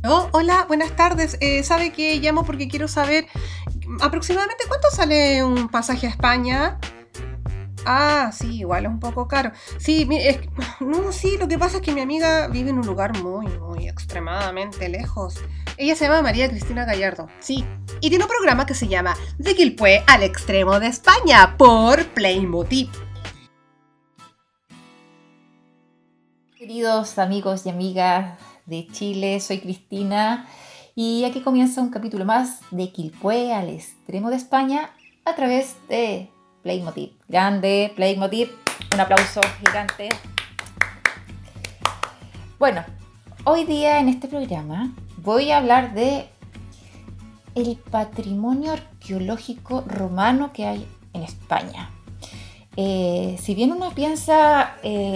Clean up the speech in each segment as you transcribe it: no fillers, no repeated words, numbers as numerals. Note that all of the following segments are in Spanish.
Oh, hola, buenas tardes. ¿Sabe que llamo porque quiero saber aproximadamente cuánto sale un pasaje a España? Ah, sí, igual es un poco caro. Sí, no, sí, lo que pasa es que mi amiga vive en un lugar muy extremadamente lejos. Ella se llama María Cristina Gallardo, sí. Y tiene un programa que se llama De Quilpué al extremo de España por Playmotiv. Queridos amigos y amigas de Chile, soy Cristina y aquí comienza un capítulo más de Quilpué al extremo de España a través de Playmotiv. Grande, Playmotiv, un aplauso gigante. Bueno, hoy día en este programa voy a hablar de el patrimonio arqueológico romano que hay en España. Si bien uno piensa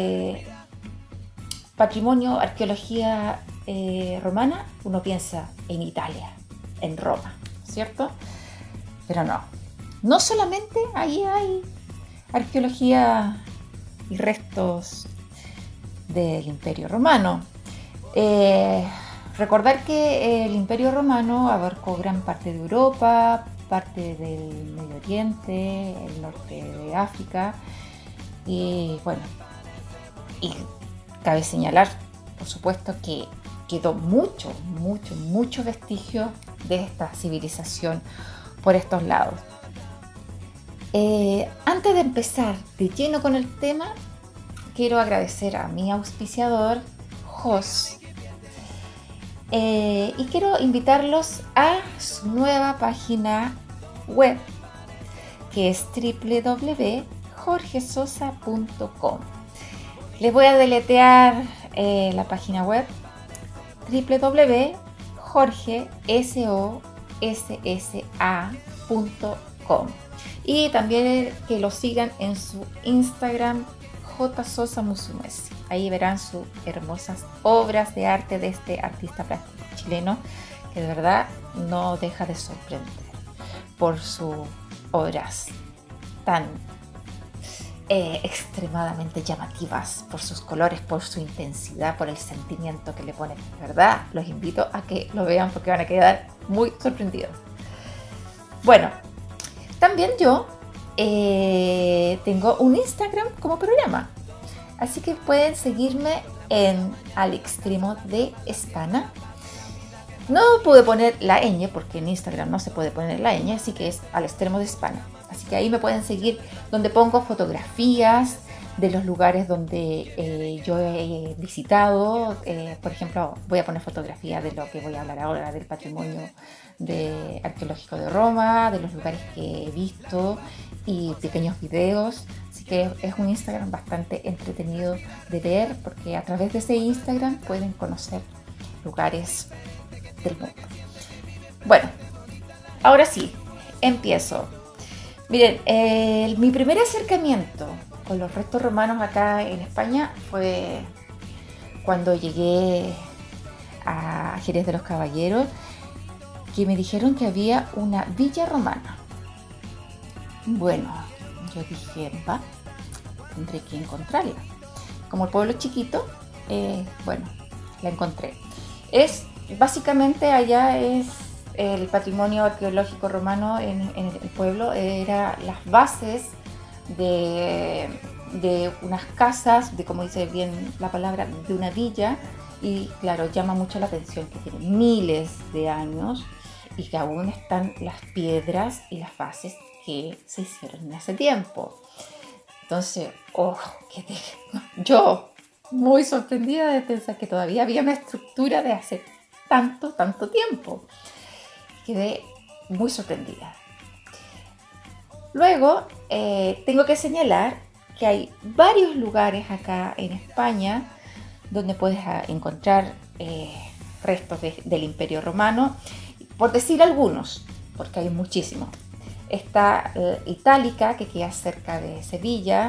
patrimonio, arqueología romana, uno piensa en Italia, en Roma, ¿cierto? Pero no solamente ahí hay arqueología y restos del Imperio Romano. Recordar que el Imperio Romano abarcó gran parte de Europa, parte del Medio Oriente, el norte de África y bueno, y cabe señalar, por supuesto, que quedó mucho vestigio de esta civilización por estos lados. Antes de empezar de lleno con el tema, quiero agradecer a mi auspiciador, Jos, y quiero invitarlos a su nueva página web, que es www.jorgesosa.com. Les voy a deletrear la página web www.jorgesossa.com y también que lo sigan en su Instagram jsosamusumesi. Ahí verán sus hermosas obras de arte de este artista plástico chileno que de verdad no deja de sorprender por sus obras tan extremadamente llamativas, por sus colores, por su intensidad, por el sentimiento que le pone. De verdad, los invito a que lo vean porque van a quedar muy sorprendidos. Bueno, también yo tengo un Instagram como programa, así que pueden seguirme en Al Extremo de España. No pude poner la ñ porque en Instagram no se puede poner la ñ, así que es Al Extremo de España. Así que ahí me pueden seguir, donde pongo fotografías de los lugares donde yo he visitado. Por ejemplo, voy a poner fotografías de lo que voy a hablar ahora, del patrimonio arqueológico de Roma, de los lugares que he visto y pequeños videos. Así que es un Instagram bastante entretenido de ver porque a través de ese Instagram pueden conocer lugares del mundo. Bueno, ahora sí, empiezo. Miren, mi primer acercamiento con los restos romanos acá en España fue cuando llegué a Jerez de los Caballeros, que me dijeron que había una villa romana. Bueno, yo dije, tendré que encontrarla. Como el pueblo es chiquito, bueno, la encontré. Básicamente allá es el patrimonio arqueológico romano en el pueblo, era las bases de unas casas, de como dice bien la palabra, de una villa, y claro, llama mucho la atención que tiene miles de años y que aún están las piedras y las bases que se hicieron en ese tiempo. Entonces, yo muy sorprendida de pensar que todavía había una estructura de hace tanto tiempo. Quedé muy sorprendida. Luego, tengo que señalar que hay varios lugares acá en España donde puedes encontrar restos del Imperio Romano, por decir algunos, porque hay muchísimos. Está Itálica, que queda cerca de Sevilla,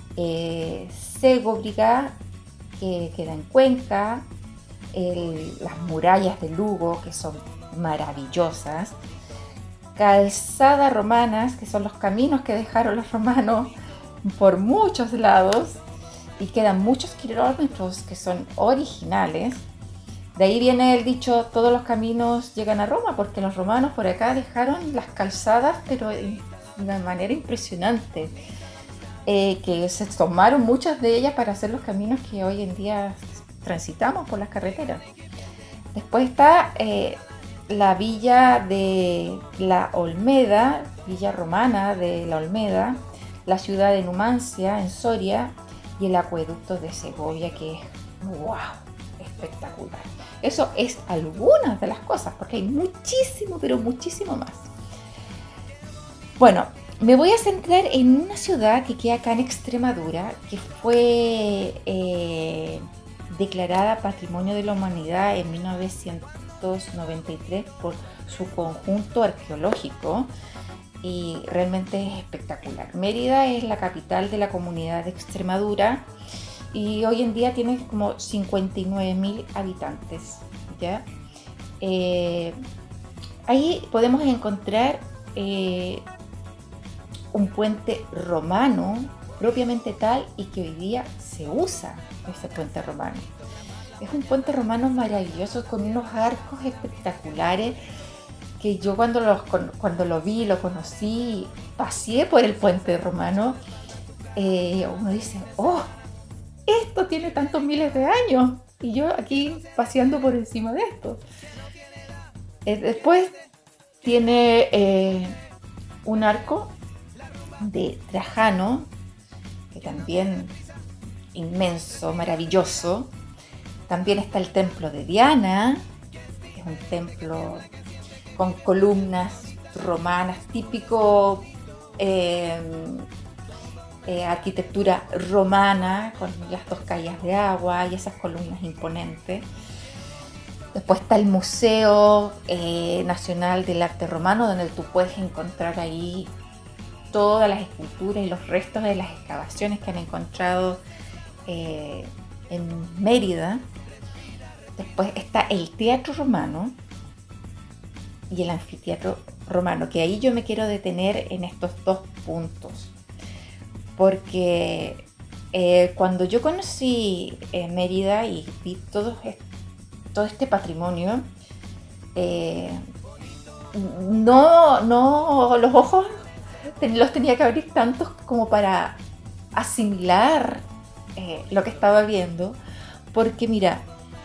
Segóbriga, que queda en Cuenca, las murallas de Lugo, que son maravillosas, calzadas romanas, que son los caminos que dejaron los romanos por muchos lados y quedan muchos kilómetros que son originales. De ahí viene el dicho, todos los caminos llegan a Roma, porque los romanos por acá dejaron las calzadas, pero de una manera impresionante, que se tomaron muchas de ellas para hacer los caminos que hoy en día transitamos por las carreteras. Después está la villa de la Olmeda, villa romana de la Olmeda, la ciudad de Numancia en Soria y el acueducto de Segovia, que es ¡wow!, espectacular. Eso es algunas de las cosas, porque hay muchísimo, pero muchísimo más. Bueno, me voy a centrar en una ciudad que queda acá en Extremadura, que fue declarada Patrimonio de la Humanidad en 1993 por su conjunto arqueológico, y realmente es espectacular. Mérida es la capital de la comunidad de Extremadura y hoy en día tiene como 59.000 habitantes, ¿ya? Ahí podemos encontrar un puente romano propiamente tal, y que hoy día se usa ese puente romano. Es un puente romano maravilloso con unos arcos espectaculares que yo cuando lo vi, lo conocí, paseé por el puente romano, uno dice, ¡oh! Esto tiene tantos miles de años y yo aquí paseando por encima de esto. Después tiene un arco de Trajano, que también inmenso, maravilloso. También está el templo de Diana, que es un templo con columnas romanas, típico arquitectura romana, con las dos calles de agua y esas columnas imponentes. Después está el Museo Nacional del Arte Romano, donde tú puedes encontrar ahí todas las esculturas y los restos de las excavaciones que han encontrado en Mérida. Después está el Teatro Romano y el Anfiteatro Romano, que ahí yo me quiero detener en estos dos puntos. Porque cuando yo conocí Mérida y vi todo este patrimonio, los ojos los tenía que abrir tantos como para asimilar lo que estaba viendo. Porque mira,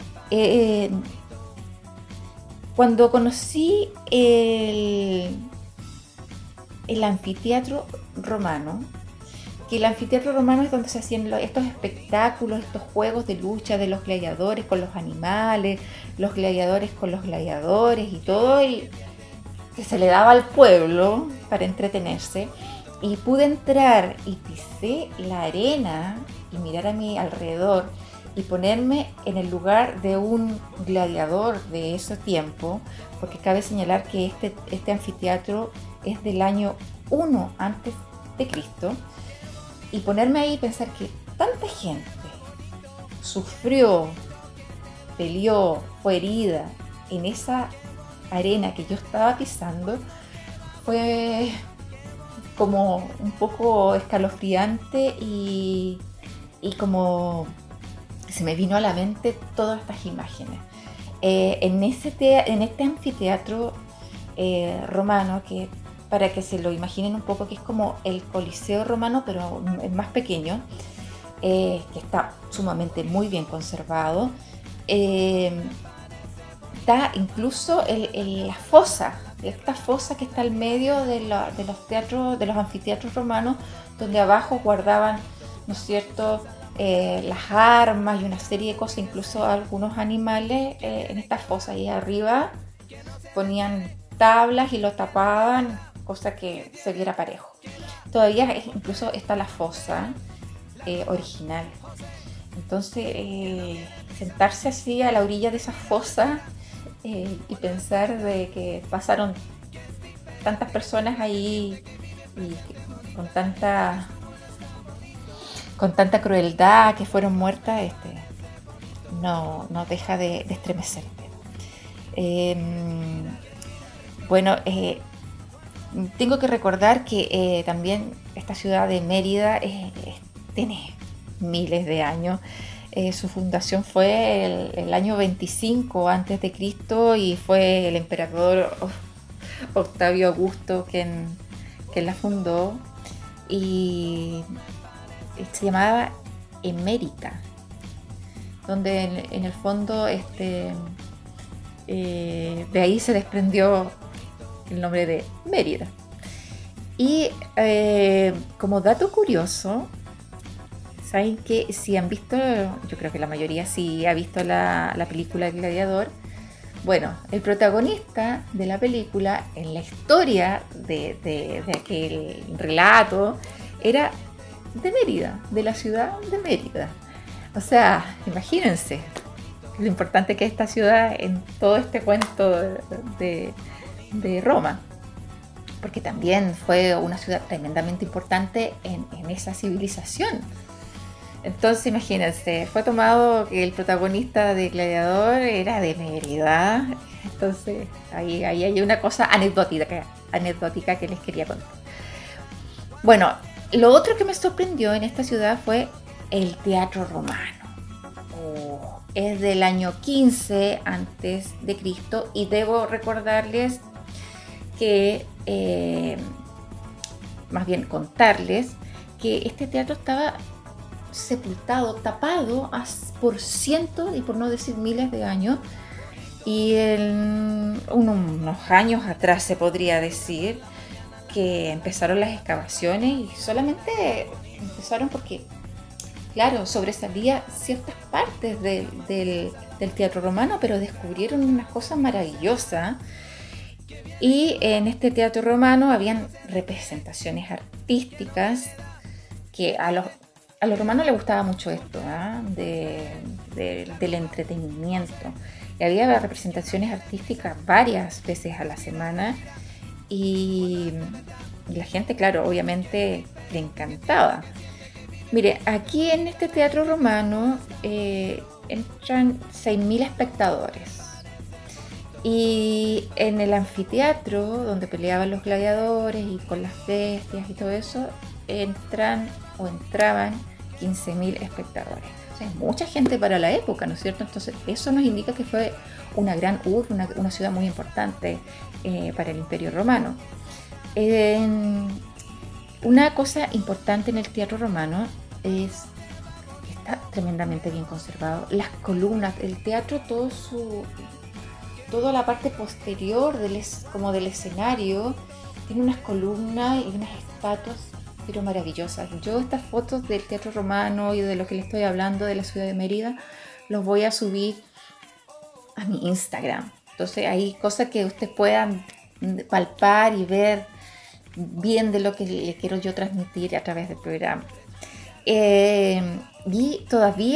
cuando conocí el anfiteatro romano, que el anfiteatro romano es donde se hacían estos espectáculos, estos juegos de lucha de los gladiadores con los animales, los gladiadores con los gladiadores y todo el que se le daba al pueblo para entretenerse, y pude entrar y pisé la arena y mirar a mi alrededor y ponerme en el lugar de un gladiador de ese tiempo, porque cabe señalar que este anfiteatro es del año 1 antes de Cristo, y ponerme ahí y pensar que tanta gente sufrió, peleó, fue herida en esa arena que yo estaba pisando, fue como un poco escalofriante y como se me vino a la mente todas estas imágenes. En este anfiteatro romano, que para que se lo imaginen un poco, que es como el Coliseo romano, pero es más pequeño, que está sumamente muy bien conservado. Está incluso la fosa, esta fosa que está al medio de los anfiteatros romanos, donde abajo guardaban, ¿no es cierto?, las armas y una serie de cosas, incluso algunos animales en esta fosa, y arriba ponían tablas y lo tapaban, cosa que se viera parejo. Todavía incluso está la fosa original. Entonces sentarse así a la orilla de esa fosa y pensar de que pasaron tantas personas ahí y con tanta crueldad, que fueron muertas, no deja de estremecerte. Bueno, tengo que recordar que también esta ciudad de Mérida tiene miles de años. Su fundación fue el año 25 antes de Cristo y fue el emperador Octavio Augusto quien la fundó, y se llamaba Emérita, donde en el fondo de ahí se desprendió el nombre de Mérida. Y como dato curioso, saben que si han visto, yo creo que la mayoría sí ha visto la película El Gladiador. Bueno, el protagonista de la película, en la historia de aquel relato, era de Mérida, de la ciudad de Mérida. O sea, imagínense lo importante que es esta ciudad en todo este cuento de Roma, porque también fue una ciudad tremendamente importante en esa civilización. Entonces imagínense, fue tomado que el protagonista de Gladiador era de Mérida. Entonces ahí hay una cosa anecdótica que les quería contar. Bueno, lo otro que me sorprendió en esta ciudad fue el teatro romano. Es del año 15 antes de Cristo, y debo recordarles que, más bien contarles, que este teatro estaba sepultado, tapado por cientos y por no decir miles de años, y en unos años atrás se podría decir que empezaron las excavaciones, y solamente empezaron porque, claro, sobresalía ciertas partes del teatro romano, pero descubrieron unas cosas maravillosas. Y en este teatro romano habían representaciones artísticas que a los romanos les gustaba mucho esto, del entretenimiento. Y había representaciones artísticas varias veces a la semana, y la gente, claro, obviamente le encantaba. Mire, aquí en este teatro romano entran 6.000 espectadores. Y en el anfiteatro, donde peleaban los gladiadores y con las bestias y todo eso, entraban 15.000 espectadores. O sea, es mucha gente para la época, ¿no es cierto? Entonces, eso nos indica que fue una gran urbe, una ciudad muy importante para el Imperio Romano. Una cosa importante en el teatro romano es que está tremendamente bien conservado. Las columnas, el teatro, toda la parte posterior como del escenario, tiene unas columnas y unas estatuas pero maravillosas. Yo estas fotos del teatro romano y de lo que les estoy hablando de la ciudad de Mérida los voy a subir a mi Instagram. Entonces hay cosas que ustedes puedan palpar y ver bien de lo que le quiero yo transmitir a través del programa. Y todavía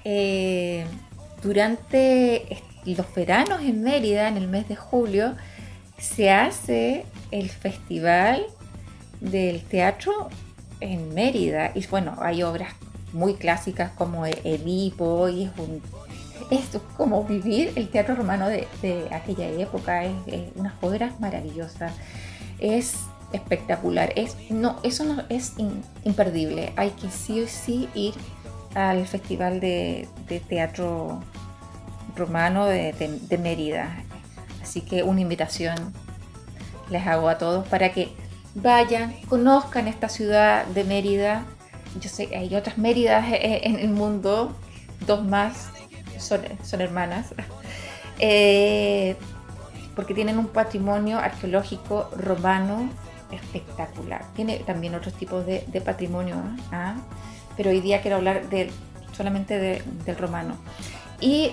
durante los veranos en Mérida, en el mes de julio, se hace el festival del teatro en Mérida. Y bueno, hay obras muy clásicas como Edipo, y es como vivir el teatro romano de aquella época. Es unas obras maravillosas, es espectacular, eso no es imperdible. Hay que sí o sí ir al festival de teatro romano de Mérida. Así que una invitación les hago a todos para que vayan, conozcan esta ciudad de Mérida. Yo sé que hay otras Méridas en el mundo, 2 más son hermanas, porque tienen un patrimonio arqueológico romano espectacular. Tiene también otros tipos de patrimonio, pero hoy día quiero hablar solamente del romano. Y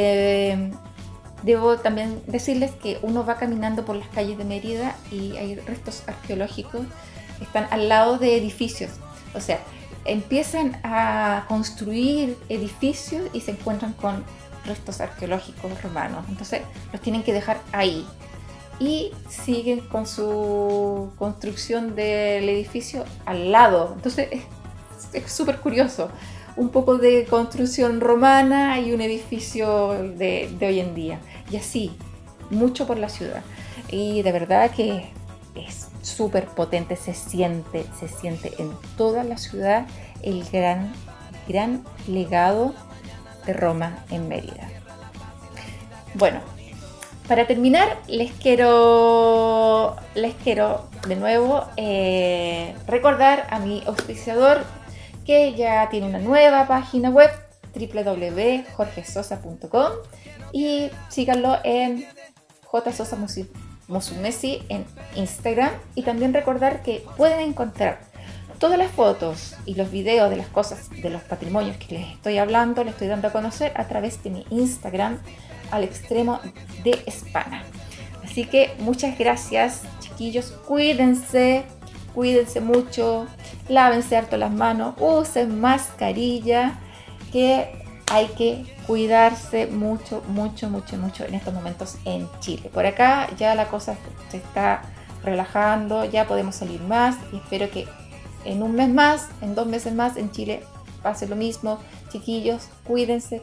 debo también decirles que uno va caminando por las calles de Mérida y hay restos arqueológicos que están al lado de edificios. O sea, empiezan a construir edificios y se encuentran con restos arqueológicos romanos. Entonces los tienen que dejar ahí y siguen con su construcción del edificio al lado. Entonces es súper curioso. Un poco de construcción romana y un edificio de hoy en día. Y así, mucho por la ciudad. Y de verdad que es súper potente, se siente en toda la ciudad el gran legado de Roma en Mérida. Bueno, para terminar, les quiero de nuevo recordar a mi auspiciador que ya tiene una nueva página web, www.jorgesosa.com, y síganlo en jsosamusumeci en Instagram. Y también recordar que pueden encontrar todas las fotos y los videos de las cosas, de los patrimonios que les estoy hablando, les estoy dando a conocer a través de mi Instagram, al extremo de Hispana. Así que muchas gracias, chiquillos. Cuídense mucho, lávense harto las manos, usen mascarilla, que hay que cuidarse mucho en estos momentos en Chile. Por acá ya la cosa se está relajando, ya podemos salir más, y espero que en un mes más, en 2 meses más en Chile pase lo mismo. Chiquillos, cuídense.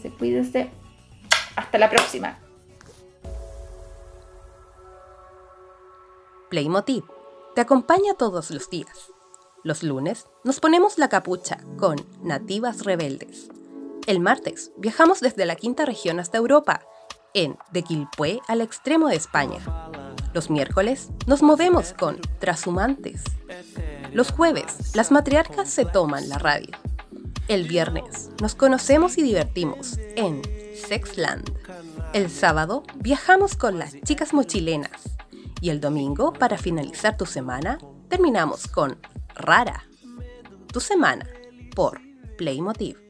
Hasta la próxima. Playmotiv te acompaña todos los días. Los lunes nos ponemos la capucha con Nativas Rebeldes. El martes viajamos desde la quinta región hasta Europa, de Quilpué al extremo de España. Los miércoles nos movemos con Trashumantes. Los jueves las matriarcas se toman la radio. El viernes nos conocemos y divertimos en Sexland. El sábado viajamos con las chicas mochilenas. Y el domingo, para finalizar tu semana, terminamos con Rara. Tu semana por Playmotiv.